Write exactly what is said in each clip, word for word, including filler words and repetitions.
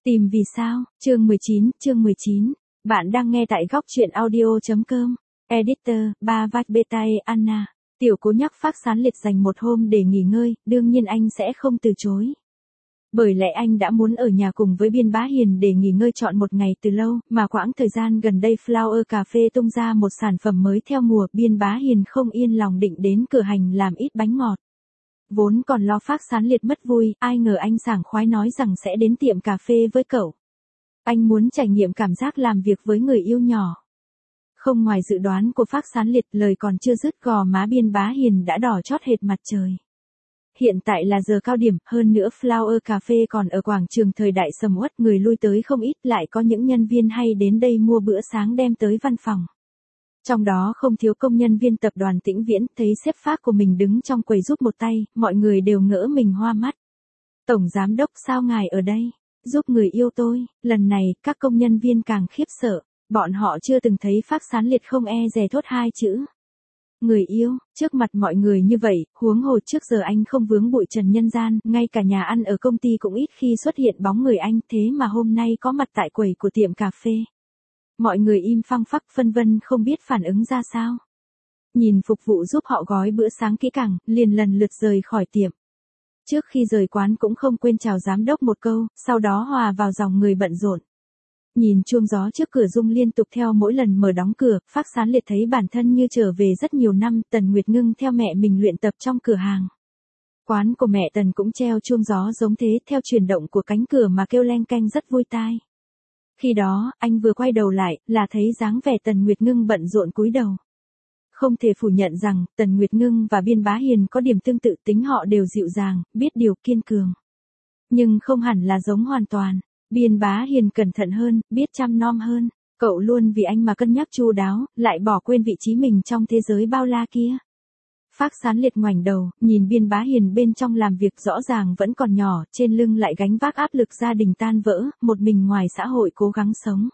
Tìm vì sao, chương mười chín, chương mười chín. Bạn đang nghe tại góc truyện audio.com. Editor, ba vách beta Anna. Tiểu Cố nhắc Phác Sán Liệt dành một hôm để nghỉ ngơi, đương nhiên anh sẽ không từ chối. Bởi lẽ anh đã muốn ở nhà cùng với Biên Bá Hiền để nghỉ ngơi trọn một ngày từ lâu, mà quãng thời gian gần đây Flower Cà Phê tung ra một sản phẩm mới theo mùa, Biên Bá Hiền không yên lòng định đến cửa hàng làm ít bánh ngọt. Vốn còn lo Phác Sán Liệt mất vui, ai ngờ anh sảng khoái nói rằng sẽ đến tiệm cà phê với cậu. Anh muốn trải nghiệm cảm giác làm việc với người yêu nhỏ. Không ngoài dự đoán của Phác Sán Liệt, lời còn chưa dứt gò má Biên Bá Hiền đã đỏ chót hệt mặt trời. Hiện tại là giờ cao điểm, hơn nữa Flower Cà Phê còn ở quảng trường thời đại sầm uất, người lui tới không ít, lại có những nhân viên hay đến đây mua bữa sáng đem tới văn phòng. Trong đó không thiếu công nhân viên tập đoàn Tĩnh Viễn, thấy sếp Phác của mình đứng trong quầy giúp một tay, mọi người đều ngỡ mình hoa mắt. Tổng giám đốc, sao ngài ở đây? Giúp người yêu tôi. Lần này, các công nhân viên càng khiếp sợ, bọn họ chưa từng thấy Phác Sán Liệt không e dè thốt hai chữ. Người yêu, trước mặt mọi người như vậy, huống hồ trước giờ anh không vướng bụi trần nhân gian, ngay cả nhà ăn ở công ty cũng ít khi xuất hiện bóng người anh, thế mà hôm nay có mặt tại quầy của tiệm cà phê. Mọi người im phăng phắc phân vân không biết phản ứng ra sao. Nhìn phục vụ giúp họ gói bữa sáng kỹ càng, liền lần lượt rời khỏi tiệm. Trước khi rời quán cũng không quên chào giám đốc một câu, sau đó hòa vào dòng người bận rộn. Nhìn chuông gió trước cửa rung liên tục theo mỗi lần mở đóng cửa, Phác Sán Liệt thấy bản thân như trở về rất nhiều năm. Tần Nguyệt Ngưng theo mẹ mình luyện tập trong cửa hàng. Quán của mẹ Tần cũng treo chuông gió giống thế, theo chuyển động của cánh cửa mà kêu leng keng rất vui tai. Khi đó, anh vừa quay đầu lại, là thấy dáng vẻ Tần Nguyệt Ngưng bận rộn cúi đầu. Không thể phủ nhận rằng, Tần Nguyệt Ngưng và Biên Bá Hiền có điểm tương tự, tính họ đều dịu dàng, biết điều, kiên cường. Nhưng không hẳn là giống hoàn toàn. Biên Bá Hiền cẩn thận hơn, biết chăm nom hơn. Cậu luôn vì anh mà cân nhắc chu đáo, lại bỏ quên vị trí mình trong thế giới bao la kia. Phác Sán Liệt ngoảnh đầu, nhìn Biên Bá Hiền bên trong làm việc rõ ràng vẫn còn nhỏ, trên lưng lại gánh vác áp lực gia đình tan vỡ, một mình ngoài xã hội cố gắng sống.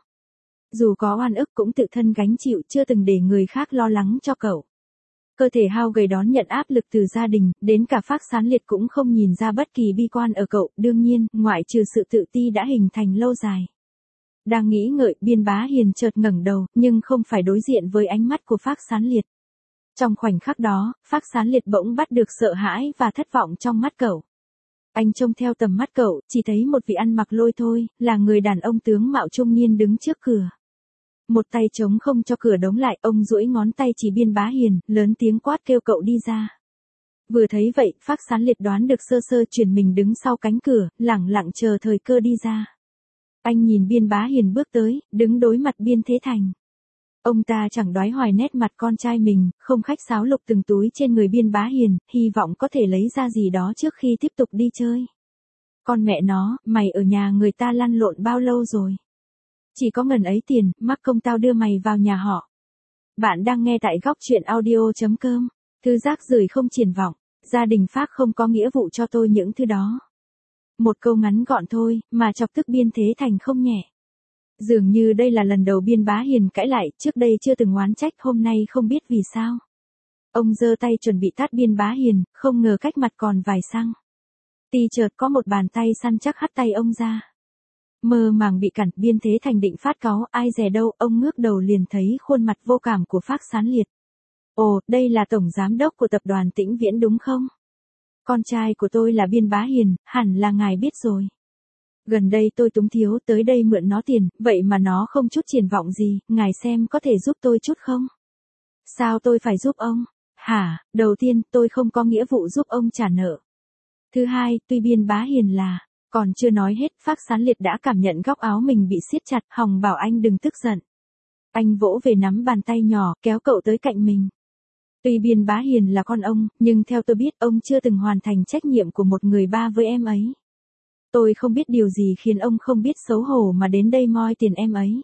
Dù có oan ức cũng tự thân gánh chịu, chưa từng để người khác lo lắng cho cậu. Cơ thể hao gầy đón nhận áp lực từ gia đình, đến cả Phác Sán Liệt cũng không nhìn ra bất kỳ bi quan ở cậu, đương nhiên, ngoại trừ sự tự ti đã hình thành lâu dài. Đang nghĩ ngợi, Biên Bá Hiền chợt ngẩng đầu, nhưng không phải đối diện với ánh mắt của Phác Sán Liệt. Trong khoảnh khắc đó, Phác Sán Liệt bỗng bắt được sợ hãi và thất vọng trong mắt cậu. Anh trông theo tầm mắt cậu, chỉ thấy một vị ăn mặc lôi thôi, là người đàn ông tướng mạo trung niên đứng trước cửa. Một tay trống không cho cửa đóng lại, ông duỗi ngón tay chỉ Biên Bá Hiền, lớn tiếng quát kêu cậu đi ra. Vừa thấy vậy, Phác Sán Liệt đoán được sơ sơ, chuyển mình đứng sau cánh cửa, lẳng lặng chờ thời cơ đi ra. Anh nhìn Biên Bá Hiền bước tới, đứng đối mặt Biên Thế Thành. Ông ta chẳng đoái hoài nét mặt con trai mình, không khách sáo lục từng túi trên người Biên Bá Hiền, hy vọng có thể lấy ra gì đó trước khi tiếp tục đi chơi. Con mẹ nó, mày ở nhà người ta lăn lộn bao lâu rồi? Chỉ có ngần ấy tiền, mắc công tao đưa mày vào nhà họ. Bạn đang nghe tại góc truyện audio.com. Thư giác rời không triển vọng. Gia đình Phác không có nghĩa vụ cho tôi những thứ đó. Một câu ngắn gọn thôi, mà chọc tức Biên Thế Thành không nhẹ. Dường như đây là lần đầu Biên Bá Hiền cãi lại, trước đây chưa từng oán trách, hôm nay không biết vì sao. Ông giơ tay chuẩn bị tát Biên Bá Hiền, không ngờ cách mặt còn vài xăng. Tì chợt có một bàn tay săn chắc hất tay ông ra. Mơ màng bị cản, Biên Thế Thành định phát cáu, ai dè đâu, ông ngước đầu liền thấy khuôn mặt vô cảm của Phác Sán Liệt. Ồ, đây là tổng giám đốc của tập đoàn Tĩnh Viễn đúng không? Con trai của tôi là Biên Bá Hiền, hẳn là ngài biết rồi. Gần đây tôi túng thiếu, tới đây mượn nó tiền, vậy mà nó không chút triển vọng gì, ngài xem có thể giúp tôi chút không? Sao tôi phải giúp ông? Hả, đầu tiên, tôi không có nghĩa vụ giúp ông trả nợ. Thứ hai, tuy Biên Bá Hiền là... Còn chưa nói hết, Phác Sán Liệt đã cảm nhận góc áo mình bị siết chặt, hòng bảo anh đừng tức giận. Anh vỗ về nắm bàn tay nhỏ, kéo cậu tới cạnh mình. Tuy Biên Bá Hiền là con ông, nhưng theo tôi biết, ông chưa từng hoàn thành trách nhiệm của một người ba với em ấy. Tôi không biết điều gì khiến ông không biết xấu hổ mà đến đây moi tiền em ấy.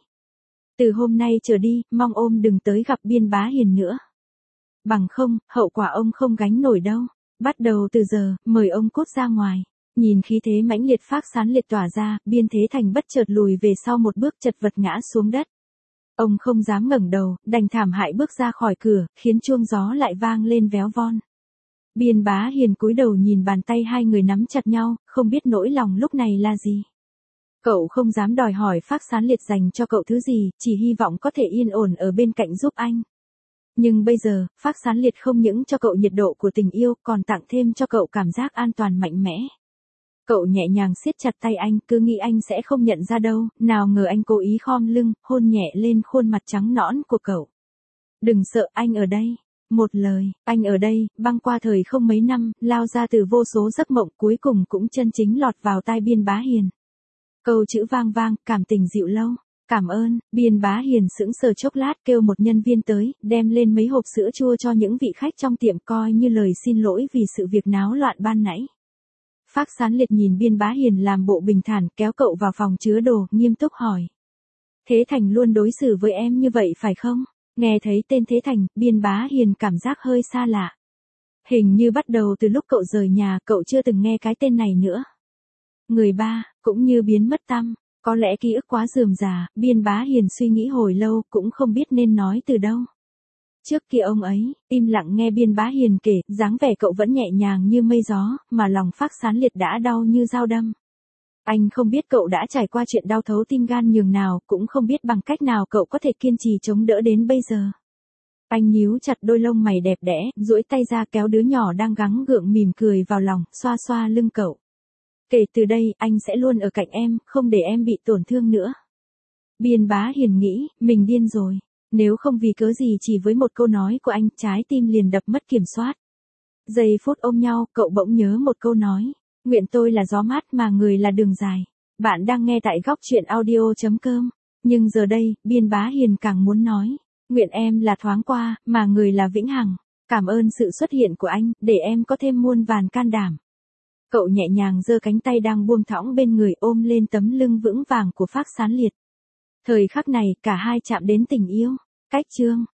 Từ hôm nay trở đi, mong ông đừng tới gặp Biên Bá Hiền nữa. Bằng không, hậu quả ông không gánh nổi đâu. Bắt đầu từ giờ, mời ông cút ra ngoài. Nhìn khí thế mãnh liệt Phác Sán Liệt tỏa ra, Biên Thế Thành bất chợt lùi về sau một bước, chật vật ngã xuống đất. Ông không dám ngẩng đầu, đành thảm hại bước ra khỏi cửa, khiến chuông gió lại vang lên véo von. Biên Bá Hiền cúi đầu nhìn bàn tay hai người nắm chặt nhau, không biết nỗi lòng lúc này là gì. Cậu không dám đòi hỏi Phác Sán Liệt dành cho cậu thứ gì, chỉ hy vọng có thể yên ổn ở bên cạnh giúp anh. Nhưng bây giờ, Phác Sán Liệt không những cho cậu nhiệt độ của tình yêu, còn tặng thêm cho cậu cảm giác an toàn mạnh mẽ. Cậu nhẹ nhàng siết chặt tay anh, cứ nghĩ anh sẽ không nhận ra đâu, nào ngờ anh cố ý khom lưng, hôn nhẹ lên khuôn mặt trắng nõn của cậu. Đừng sợ, anh ở đây. Một lời, anh ở đây, băng qua thời không mấy năm, lao ra từ vô số giấc mộng, cuối cùng cũng chân chính lọt vào tai Biên Bá Hiền. Câu chữ vang vang, cảm tình dịu lâu. Cảm ơn. Biên Bá Hiền sững sờ chốc lát, kêu một nhân viên tới, đem lên mấy hộp sữa chua cho những vị khách trong tiệm, coi như lời xin lỗi vì sự việc náo loạn ban nãy. Phác Sán Liệt nhìn Biên Bá Hiền làm bộ bình thản, kéo cậu vào phòng chứa đồ, nghiêm túc hỏi. Thế Thành luôn đối xử với em như vậy phải không? Nghe thấy tên Thế Thành, Biên Bá Hiền cảm giác hơi xa lạ. Hình như bắt đầu từ lúc cậu rời nhà, cậu chưa từng nghe cái tên này nữa. Người ba, cũng như biến mất tăm. Có lẽ ký ức quá rườm rà, Biên Bá Hiền suy nghĩ hồi lâu, cũng không biết nên nói từ đâu. Trước kia ông ấy, im lặng nghe Biên Bá Hiền kể, dáng vẻ cậu vẫn nhẹ nhàng như mây gió, mà lòng Phác Sán Liệt đã đau như dao đâm. Anh không biết cậu đã trải qua chuyện đau thấu tim gan nhường nào, cũng không biết bằng cách nào cậu có thể kiên trì chống đỡ đến bây giờ. Anh nhíu chặt đôi lông mày đẹp đẽ, duỗi tay ra kéo đứa nhỏ đang gắng gượng mỉm cười vào lòng, xoa xoa lưng cậu. Kể từ đây, anh sẽ luôn ở cạnh em, không để em bị tổn thương nữa. Biên Bá Hiền nghĩ, mình điên rồi. Nếu không vì cớ gì chỉ với một câu nói của anh, trái tim liền đập mất kiểm soát. Giây phút ôm nhau, cậu bỗng nhớ một câu nói. Nguyện tôi là gió mát mà người là đường dài. Bạn đang nghe tại góc truyện audio.com. Nhưng giờ đây, Biên Bá Hiền càng muốn nói. Nguyện em là thoáng qua, mà người là vĩnh hằng. Cảm ơn sự xuất hiện của anh, để em có thêm muôn vàn can đảm. Cậu nhẹ nhàng giơ cánh tay đang buông thõng bên người, ôm lên tấm lưng vững vàng của Phác Sán Liệt. Thời khắc này, cả hai chạm đến tình yêu. Cách chương.